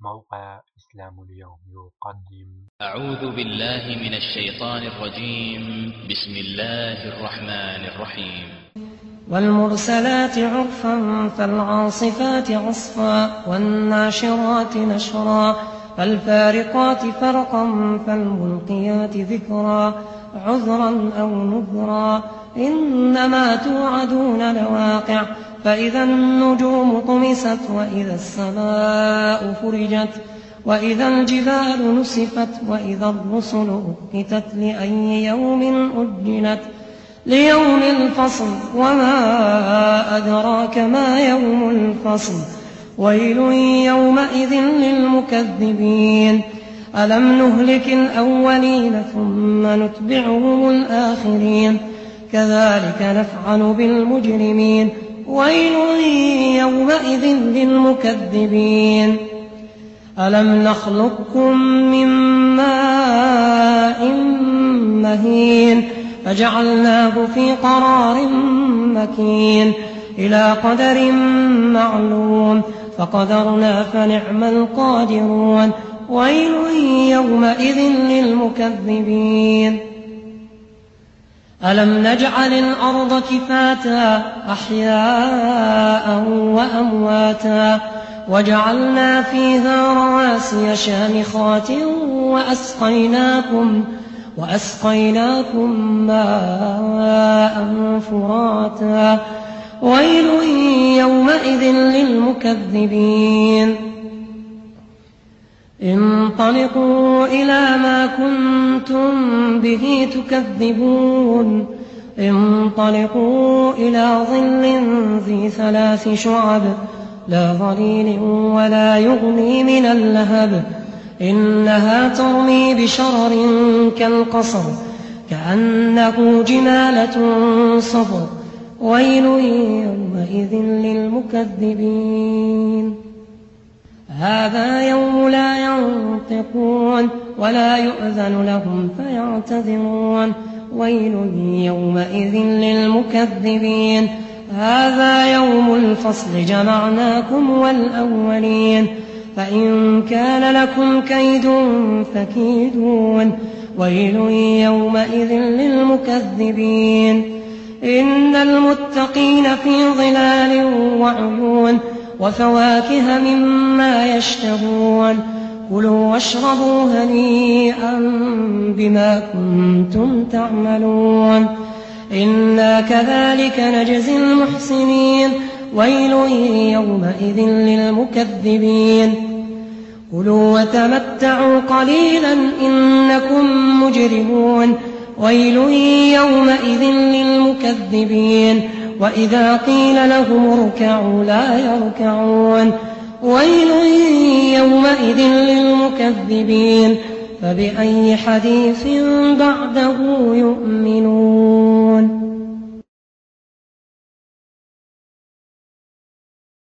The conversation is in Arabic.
موقع إسلام اليوم يقدم. أعوذ بالله من الشيطان الرجيم. بسم الله الرحمن الرحيم. والمرسلات عرفا فالعاصفات عصفا والناشرات نشرا فالفارقات فرقا فالملقيات ذكرا عذرا أو نذرا إنما توعدون لواقع فإذا النجوم طمست وإذا السماء فرجت وإذا الجبال نسفت وإذا الرسل أقتت لأي يوم أجلت ليوم الفصل وما أدراك ما يوم الفصل ويل يومئذ للمكذبين ألم نهلك الأولين ثم نتبعهم الآخرين كذلك نفعل بالمجرمين ويل يومئذ للمكذبين ألم نخلقكم من ماء مهين فجعلناه في قرار مكين إلى قدر معلوم فقدرنا فنعم القادرون ويل يومئذ للمكذبين ألم نجعل الأرض كفاتا أحياء وأمواتا وجعلنا فيها رواسي شامخات وأسقيناكم ماء فراتا ويل يومئذ للمكذبين انطلقوا إلى ما كنتم به تكذبون انطلقوا إلى ظل ذي 3 شعب لا ظليل ولا يغني من اللهب إنها ترمي بشرر كالقصر كأنه جمالة صفر ويل يومئذ للمكذبين هذا يوم لا ينطقون ولا يؤذن لهم فيعتذرون ويل يومئذ للمكذبين هذا يوم الفصل جمعناكم والأولين فإن كان لكم كيد فكيدون ويل يومئذ للمكذبين إن المتقين في ظلال وعيون وفواكه مما يشتهون كلوا واشربوا هنيئا بما كنتم تعملون إنا كذلك نجزي المحسنين ويل يومئذ للمكذبين كلوا وتمتعوا قليلا إنكم مجرمون ويل يومئذ للمكذبين وإذا قيل لهم اركعوا لا يركعون ويل يومئذ للمكذبين فبأي حديث بعده يؤمنون